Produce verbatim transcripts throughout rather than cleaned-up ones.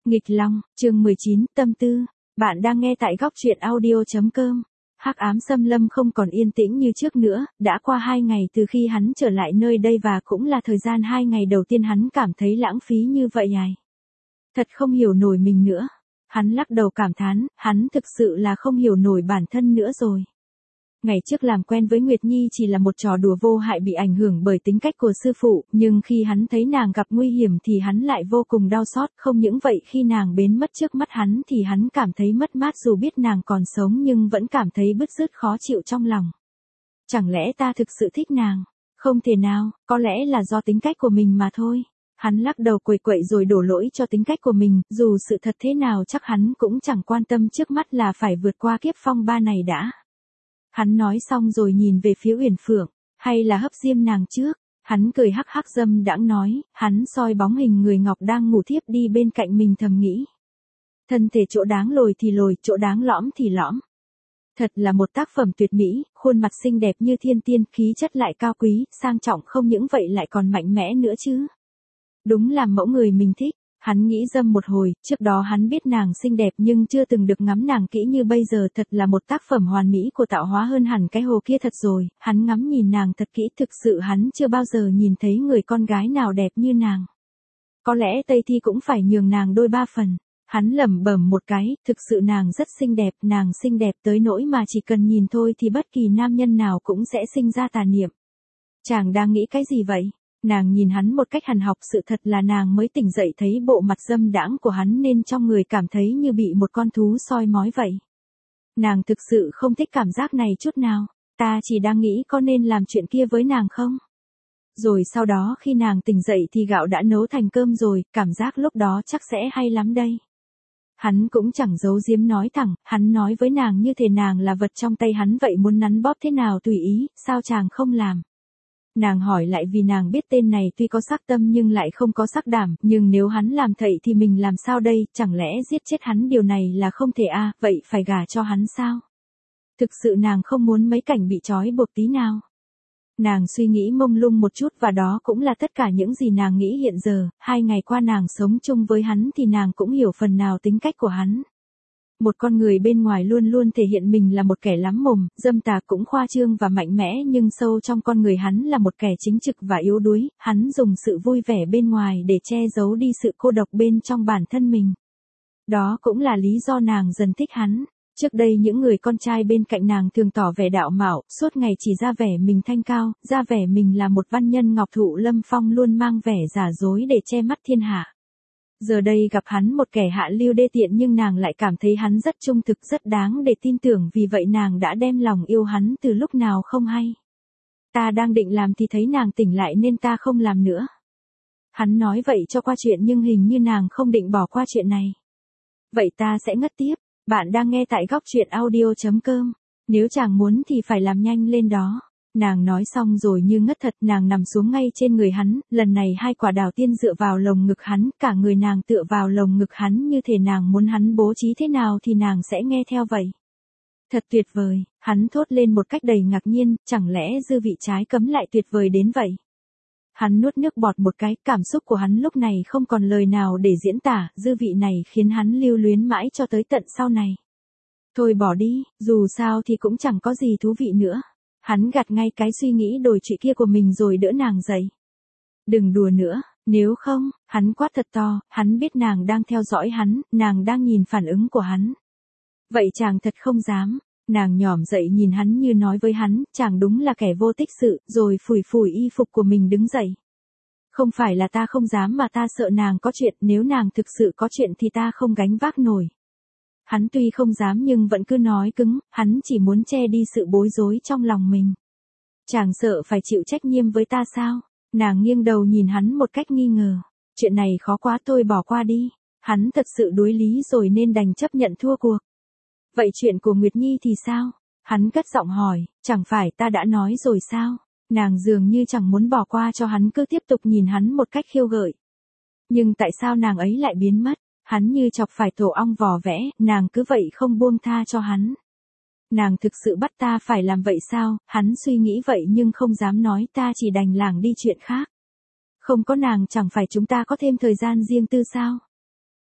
Nghịch Long, chương mười chín, tâm tư. Bạn đang nghe tại góc truyện audio chấm com. Hắc ám xâm lâm không còn yên tĩnh như trước nữa, đã qua hai ngày từ khi hắn trở lại nơi đây và cũng là thời gian hai ngày đầu tiên hắn cảm thấy lãng phí như vậy ai. Thật không hiểu nổi mình nữa. Hắn lắc đầu cảm thán, hắn thực sự là không hiểu nổi bản thân nữa rồi. Ngày trước làm quen với Nguyệt Nhi chỉ là một trò đùa vô hại bị ảnh hưởng bởi tính cách của sư phụ, nhưng khi hắn thấy nàng gặp nguy hiểm thì hắn lại vô cùng đau xót, không những vậy khi nàng biến mất trước mắt hắn thì hắn cảm thấy mất mát dù biết nàng còn sống nhưng vẫn cảm thấy bứt rứt khó chịu trong lòng. Chẳng lẽ ta thực sự thích nàng? Không thể nào, có lẽ là do tính cách của mình mà thôi. Hắn lắc đầu quẩy quậy rồi đổ lỗi cho tính cách của mình, dù sự thật thế nào chắc hắn cũng chẳng quan tâm, trước mắt là phải vượt qua kiếp phong ba này đã. Hắn nói xong rồi nhìn về phía Uyển Phượng, hay là hấp diêm nàng trước. Hắn cười hắc hắc dâm đãng nói, hắn soi bóng hình người ngọc đang ngủ thiếp đi bên cạnh mình thầm nghĩ. Thân thể chỗ đáng lồi thì lồi, chỗ đáng lõm thì lõm. Thật là một tác phẩm tuyệt mỹ, khuôn mặt xinh đẹp như thiên tiên, khí chất lại cao quý, sang trọng, không những vậy lại còn mạnh mẽ nữa chứ. Đúng là mẫu người mình thích. Hắn nghĩ dâm một hồi, trước đó hắn biết nàng xinh đẹp nhưng chưa từng được ngắm nàng kỹ như bây giờ, thật là một tác phẩm hoàn mỹ của tạo hóa hơn hẳn cái hồ kia thật rồi. Hắn ngắm nhìn nàng thật kỹ, thực sự hắn chưa bao giờ nhìn thấy người con gái nào đẹp như nàng. Có lẽ Tây Thi cũng phải nhường nàng đôi ba phần. Hắn lẩm bẩm một cái, thực sự nàng rất xinh đẹp, nàng xinh đẹp tới nỗi mà chỉ cần nhìn thôi thì bất kỳ nam nhân nào cũng sẽ sinh ra tà niệm. Chàng đang nghĩ cái gì vậy? Nàng nhìn hắn một cách hằn học, sự thật là nàng mới tỉnh dậy thấy bộ mặt dâm đãng của hắn nên trong người cảm thấy như bị một con thú soi mói vậy. Nàng thực sự không thích cảm giác này chút nào, ta chỉ đang nghĩ có nên làm chuyện kia với nàng không? Rồi sau đó khi nàng tỉnh dậy thì gạo đã nấu thành cơm rồi, cảm giác lúc đó chắc sẽ hay lắm đây. Hắn cũng chẳng giấu giếm nói thẳng, hắn nói với nàng như thể nàng là vật trong tay hắn vậy, muốn nắn bóp thế nào tùy ý, sao chàng không làm? Nàng hỏi lại vì nàng biết tên này tuy có sắc tâm nhưng lại không có sắc đảm, nhưng nếu hắn làm thầy thì mình làm sao đây, chẳng lẽ giết chết hắn điều này là không thể a, à, vậy phải gả cho hắn sao? Thực sự nàng không muốn mấy cảnh bị trói buộc tí nào. Nàng suy nghĩ mông lung một chút và đó cũng là tất cả những gì nàng nghĩ hiện giờ, hai ngày qua nàng sống chung với hắn thì nàng cũng hiểu phần nào tính cách của hắn. Một con người bên ngoài luôn luôn thể hiện mình là một kẻ lắm mồm, dâm tà cũng khoa trương và mạnh mẽ, nhưng sâu trong con người hắn là một kẻ chính trực và yếu đuối, hắn dùng sự vui vẻ bên ngoài để che giấu đi sự cô độc bên trong bản thân mình. Đó cũng là lý do nàng dần thích hắn. Trước đây những người con trai bên cạnh nàng thường tỏ vẻ đạo mạo, suốt ngày chỉ ra vẻ mình thanh cao, ra vẻ mình là một văn nhân ngọc thụ lâm phong, luôn mang vẻ giả dối để che mắt thiên hạ. Giờ đây gặp hắn một kẻ hạ lưu đê tiện nhưng nàng lại cảm thấy hắn rất trung thực, rất đáng để tin tưởng, vì vậy nàng đã đem lòng yêu hắn từ lúc nào không hay. Ta đang định làm thì thấy nàng tỉnh lại nên ta không làm nữa. Hắn nói vậy cho qua chuyện nhưng hình như nàng không định bỏ qua chuyện này. Vậy ta sẽ ngất tiếp. Bạn đang nghe tại góc truyện audio chấm com. Nếu chàng muốn thì phải làm nhanh lên đó. Nàng nói xong rồi như ngất thật, nàng nằm xuống ngay trên người hắn, lần này hai quả đào tiên dựa vào lồng ngực hắn, cả người nàng tựa vào lồng ngực hắn như thể nàng muốn hắn bố trí thế nào thì nàng sẽ nghe theo vậy. Thật tuyệt vời, hắn thốt lên một cách đầy ngạc nhiên, chẳng lẽ dư vị trái cấm lại tuyệt vời đến vậy? Hắn nuốt nước bọt một cái, cảm xúc của hắn lúc này không còn lời nào để diễn tả, dư vị này khiến hắn lưu luyến mãi cho tới tận sau này. Thôi bỏ đi, dù sao thì cũng chẳng có gì thú vị nữa. Hắn gạt ngay cái suy nghĩ đổi chuyện kia của mình rồi đỡ nàng dậy. Đừng đùa nữa, nếu không, hắn quát thật to, hắn biết nàng đang theo dõi hắn, nàng đang nhìn phản ứng của hắn. Vậy chàng thật không dám. Nàng nhỏm dậy nhìn hắn như nói với hắn, chàng đúng là kẻ vô tích sự, rồi phủi phủi y phục của mình đứng dậy. Không phải là ta không dám mà ta sợ nàng có chuyện, nếu nàng thực sự có chuyện thì ta không gánh vác nổi. Hắn tuy không dám nhưng vẫn cứ nói cứng, hắn chỉ muốn che đi sự bối rối trong lòng mình. Chàng sợ phải chịu trách nhiệm với ta sao? Nàng nghiêng đầu nhìn hắn một cách nghi ngờ. Chuyện này khó quá, tôi bỏ qua đi. Hắn thật sự đối lý rồi nên đành chấp nhận thua cuộc. Vậy chuyện của Nguyệt Nhi thì sao? Hắn cất giọng hỏi, chẳng phải ta đã nói rồi sao? Nàng dường như chẳng muốn bỏ qua cho hắn, cứ tiếp tục nhìn hắn một cách khiêu gợi. Nhưng tại sao nàng ấy lại biến mất? Hắn như chọc phải tổ ong vò vẽ, nàng cứ vậy không buông tha cho hắn. Nàng thực sự bắt ta phải làm vậy sao? Hắn suy nghĩ vậy nhưng không dám nói, ta chỉ đành lảng đi chuyện khác. Không có nàng chẳng phải chúng ta có thêm thời gian riêng tư sao?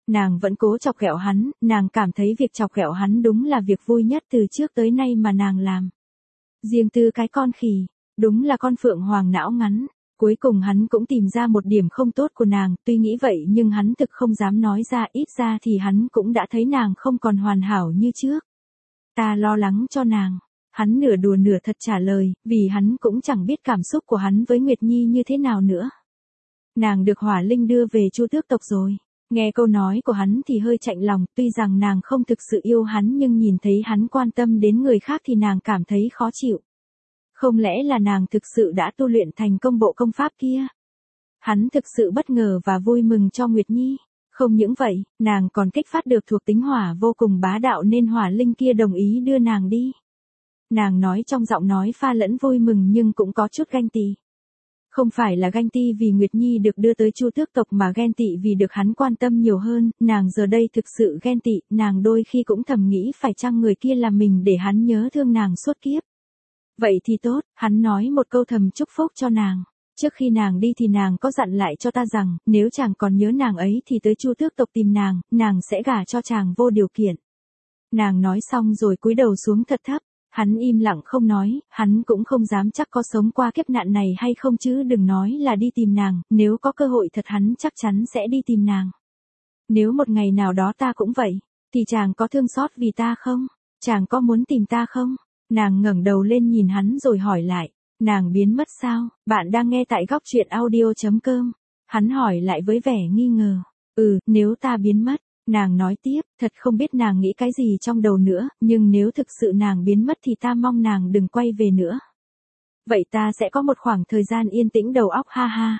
Nàng vẫn cố chọc ghẹo hắn, nàng cảm thấy việc chọc ghẹo hắn đúng là việc vui nhất từ trước tới nay mà nàng làm. Riêng tư cái con khỉ, đúng là con phượng hoàng não ngắn. Cuối cùng hắn cũng tìm ra một điểm không tốt của nàng, tuy nghĩ vậy nhưng hắn thực không dám nói ra, ít ra thì hắn cũng đã thấy nàng không còn hoàn hảo như trước. Ta lo lắng cho nàng. Hắn nửa đùa nửa thật trả lời, vì hắn cũng chẳng biết cảm xúc của hắn với Nguyệt Nhi như thế nào nữa. Nàng được Hỏa Linh đưa về Chu Tước tộc rồi. Nghe câu nói của hắn thì hơi chạnh lòng, tuy rằng nàng không thực sự yêu hắn nhưng nhìn thấy hắn quan tâm đến người khác thì nàng cảm thấy khó chịu. Không lẽ là nàng thực sự đã tu luyện thành công bộ công pháp kia? Hắn thực sự bất ngờ và vui mừng cho Nguyệt Nhi. Không những vậy, nàng còn kích phát được thuộc tính hỏa vô cùng bá đạo nên Hỏa Linh kia đồng ý đưa nàng đi. Nàng nói trong giọng nói pha lẫn vui mừng nhưng cũng có chút ganh tị. Không phải là ganh tị vì Nguyệt Nhi được đưa tới Chu Tước tộc mà ghen tị vì được hắn quan tâm nhiều hơn, nàng giờ đây thực sự ghen tị, nàng đôi khi cũng thầm nghĩ phải chăng người kia làm mình để hắn nhớ thương nàng suốt kiếp. Vậy thì tốt, hắn nói một câu thầm chúc phúc cho nàng. Trước khi nàng đi thì nàng có dặn lại cho ta rằng, nếu chàng còn nhớ nàng ấy thì tới Chu Tước tộc tìm nàng, nàng sẽ gả cho chàng vô điều kiện. Nàng nói xong rồi cúi đầu xuống thật thấp. Hắn im lặng không nói, hắn cũng không dám chắc có sống qua kiếp nạn này hay không chứ đừng nói là đi tìm nàng, nếu có cơ hội thật hắn chắc chắn sẽ đi tìm nàng. Nếu một ngày nào đó ta cũng vậy, thì chàng có thương xót vì ta không? Chàng có muốn tìm ta không? Nàng ngẩng đầu lên nhìn hắn rồi hỏi lại, nàng biến mất sao? Bạn đang nghe tại góc truyện audio chấm com. Hắn hỏi lại với vẻ nghi ngờ, ừ, nếu ta biến mất. Nàng nói tiếp, thật không biết nàng nghĩ cái gì trong đầu nữa, nhưng nếu thực sự nàng biến mất thì ta mong nàng đừng quay về nữa. Vậy ta sẽ có một khoảng thời gian yên tĩnh đầu óc ha ha.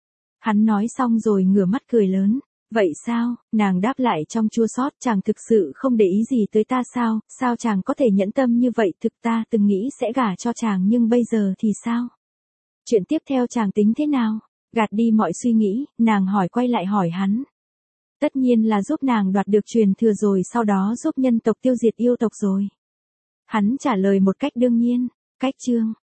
Hắn nói xong rồi ngửa mắt cười lớn. Vậy sao, nàng đáp lại trong chua xót, chàng thực sự không để ý gì tới ta sao, sao chàng có thể nhẫn tâm như vậy, thực ta từng nghĩ sẽ gả cho chàng nhưng bây giờ thì sao? Chuyện tiếp theo chàng tính thế nào? Gạt đi mọi suy nghĩ, nàng hỏi quay lại hỏi hắn. Tất nhiên là giúp nàng đoạt được truyền thừa rồi sau đó giúp nhân tộc tiêu diệt yêu tộc rồi. Hắn trả lời một cách đương nhiên, cách chương.